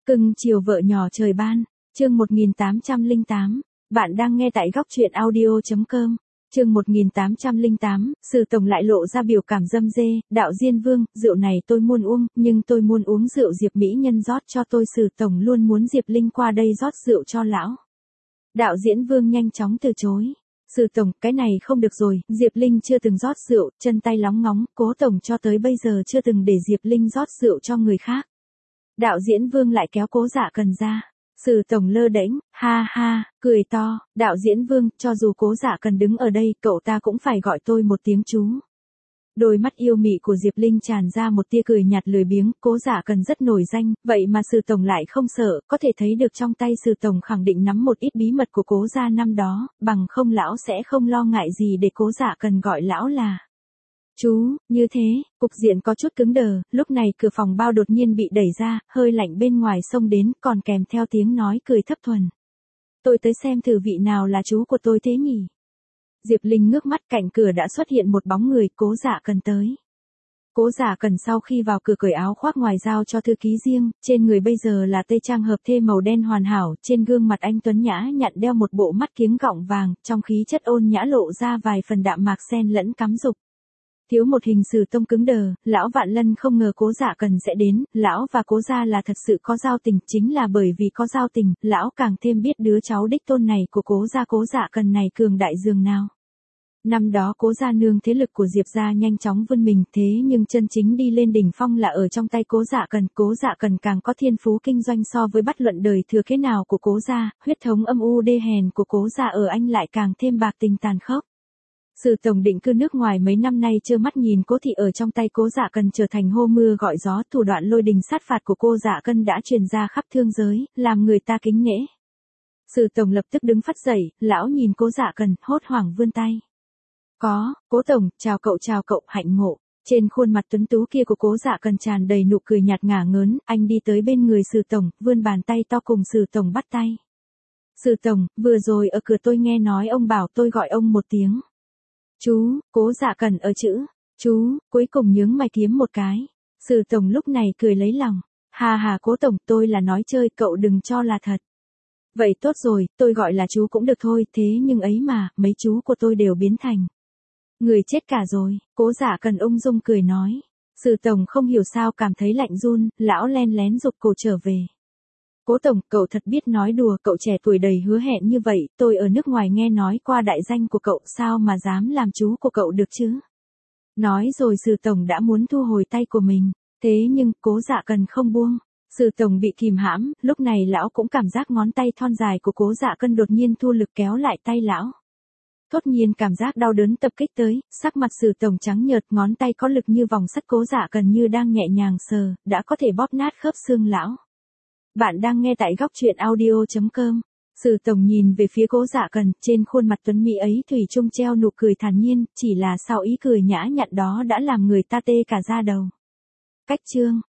Cưng chiều vợ nhỏ trời ban, chương 1808, bạn đang nghe tại góc truyện audio.com. Chương 1808, Sử Tổng lại lộ ra biểu cảm dâm dê, đạo Diên Vương, rượu này tôi muốn uống, nhưng tôi muốn uống rượu Diệp Mỹ Nhân rót cho tôi. Sử Tổng luôn muốn Diệp Linh qua đây rót rượu cho lão. Đạo Diễn Vương nhanh chóng từ chối. Sử Tổng, cái này không được rồi, Diệp Linh chưa từng rót rượu, chân tay lóng ngóng, Cố Tổng cho tới bây giờ chưa từng để Diệp Linh rót rượu cho người khác. Đạo Diễn Vương lại kéo Cố Dạ Cần ra. Sử Tổng lơ đễnh, ha ha, cười to, Đạo Diễn Vương, cho dù Cố Dạ Cần đứng ở đây, cậu ta cũng phải gọi tôi một tiếng chú. Đôi mắt yêu mị của Diệp Linh tràn ra một tia cười nhạt lười biếng, Cố Dạ Cần rất nổi danh, vậy mà Sử Tổng lại không sợ, có thể thấy được trong tay Sử Tổng khẳng định nắm một ít bí mật của Cố gia năm đó, bằng không lão sẽ không lo ngại gì để Cố Dạ Cần gọi lão là chú. Như thế, cục diện có chút cứng đờ, lúc này cửa phòng bao đột nhiên bị đẩy ra, hơi lạnh bên ngoài xông đến, còn kèm theo tiếng nói cười thấp thuần. Tôi tới xem thử vị nào là chú của tôi thế nhỉ? Diệp Linh ngước mắt, cạnh cửa đã xuất hiện một bóng người, Cố Dạ Cần tới. Cố Dạ Cần sau khi vào cửa cởi áo khoác ngoài giao cho thư ký riêng, trên người bây giờ là tây trang hợp thê màu đen hoàn hảo, trên gương mặt anh tuấn nhã nhặn đeo một bộ mắt kiếng gọng vàng, trong khí chất ôn nhã lộ ra vài phần đạm mạc xen lẫn cám dục. Thiếu một hình Sử Tông cứng đờ, lão Vạn Lân không ngờ Cố Dạ Cần sẽ đến, lão và Cố gia là thật sự có giao tình, chính là bởi vì có giao tình, lão càng thêm biết đứa cháu đích tôn này của Cố gia Cố Dạ Cần này cường đại dường nào. Năm đó Cố gia nương thế lực của Diệp gia nhanh chóng vươn mình, thế nhưng chân chính đi lên đỉnh phong là ở trong tay Cố Dạ Cần. Cố Dạ Cần càng có thiên phú kinh doanh so với bất luận đời thừa kế nào của Cố gia, huyết thống âm u đê hèn của Cố gia ở anh lại càng thêm bạc tình tàn khốc. Sử Tổng định cư nước ngoài mấy năm nay trơ mắt nhìn Cố thị ở trong tay Cố Dạ Cần trở thành hô mưa gọi gió, thủ đoạn lôi đình sát phạt của cô Dạ Cần đã truyền ra khắp thương giới, làm người ta kính nể. Sử Tổng lập tức đứng phắt dậy, lão nhìn Cố Dạ Cần, hốt hoảng vươn tay. Cố Tổng, chào cậu, hạnh ngộ. Trên khuôn mặt tuấn tú kia của Cố Dạ Cần tràn đầy nụ cười nhạt ngả ngớn, anh đi tới bên người Sử Tổng, vươn bàn tay to cùng Sử Tổng bắt tay. Sử Tổng, vừa rồi ở cửa tôi nghe nói ông bảo tôi gọi ông một tiếng chú. Cố Dạ Cần ở chữ chú cuối cùng nhướng mày kiếm một cái. Sử Tổng lúc này cười lấy lòng. Hà Cố Tổng, tôi là nói chơi, cậu đừng cho là thật. Vậy tốt rồi, tôi gọi là chú cũng được thôi, thế nhưng ấy mà, mấy chú của tôi đều biến thành người chết cả rồi. Cố Dạ Cần ung dung cười nói. Sử Tổng không hiểu sao cảm thấy lạnh run, lão len lén giục cổ trở về. Cố Tổng, cậu thật biết nói đùa, cậu trẻ tuổi đầy hứa hẹn như vậy, tôi ở nước ngoài nghe nói qua đại danh của cậu, sao mà dám làm chú của cậu được chứ? Nói rồi Sử Tổng đã muốn thu hồi tay của mình, thế nhưng Cố Dạ Cần không buông. Sử Tổng bị kìm hãm, lúc này lão cũng cảm giác ngón tay thon dài của Cố Dạ Cần đột nhiên thu lực kéo lại tay lão. Thốt nhiên cảm giác đau đớn tập kích tới, sắc mặt Sử Tổng trắng nhợt, ngón tay có lực như vòng sắt Cố Dạ Cần như đang nhẹ nhàng sờ, đã có thể bóp nát khớp xương lão. Bạn đang nghe tại góc truyện audio.com. Sử Tổng nhìn về phía Cố Dạ Cần, trên khuôn mặt tuấn mỹ ấy thủy chung treo nụ cười thản nhiên, chỉ là sau ý cười nhã nhặn đó đã làm người ta tê cả da đầu. Cách chương